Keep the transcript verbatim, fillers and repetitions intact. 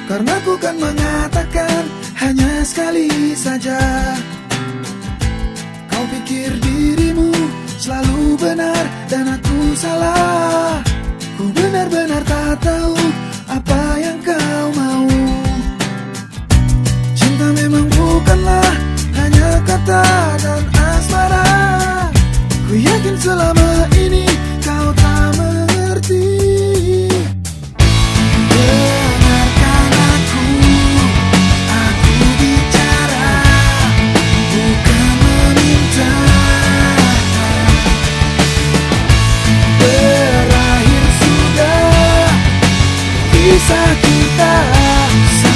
Karena ku kan mengatakan hanya sekali saja. Kau pikir dirimu selalu benar dan aku salah. Ku benar-benar tak tahu apa yang kau mau. Cinta memang bukanlah hanya kata dan asmara. Ku yakin selama ini kau tak mengerti. Dengarkan aku, aku bicara, bukan meminta. Berakhir sudah kisah kita.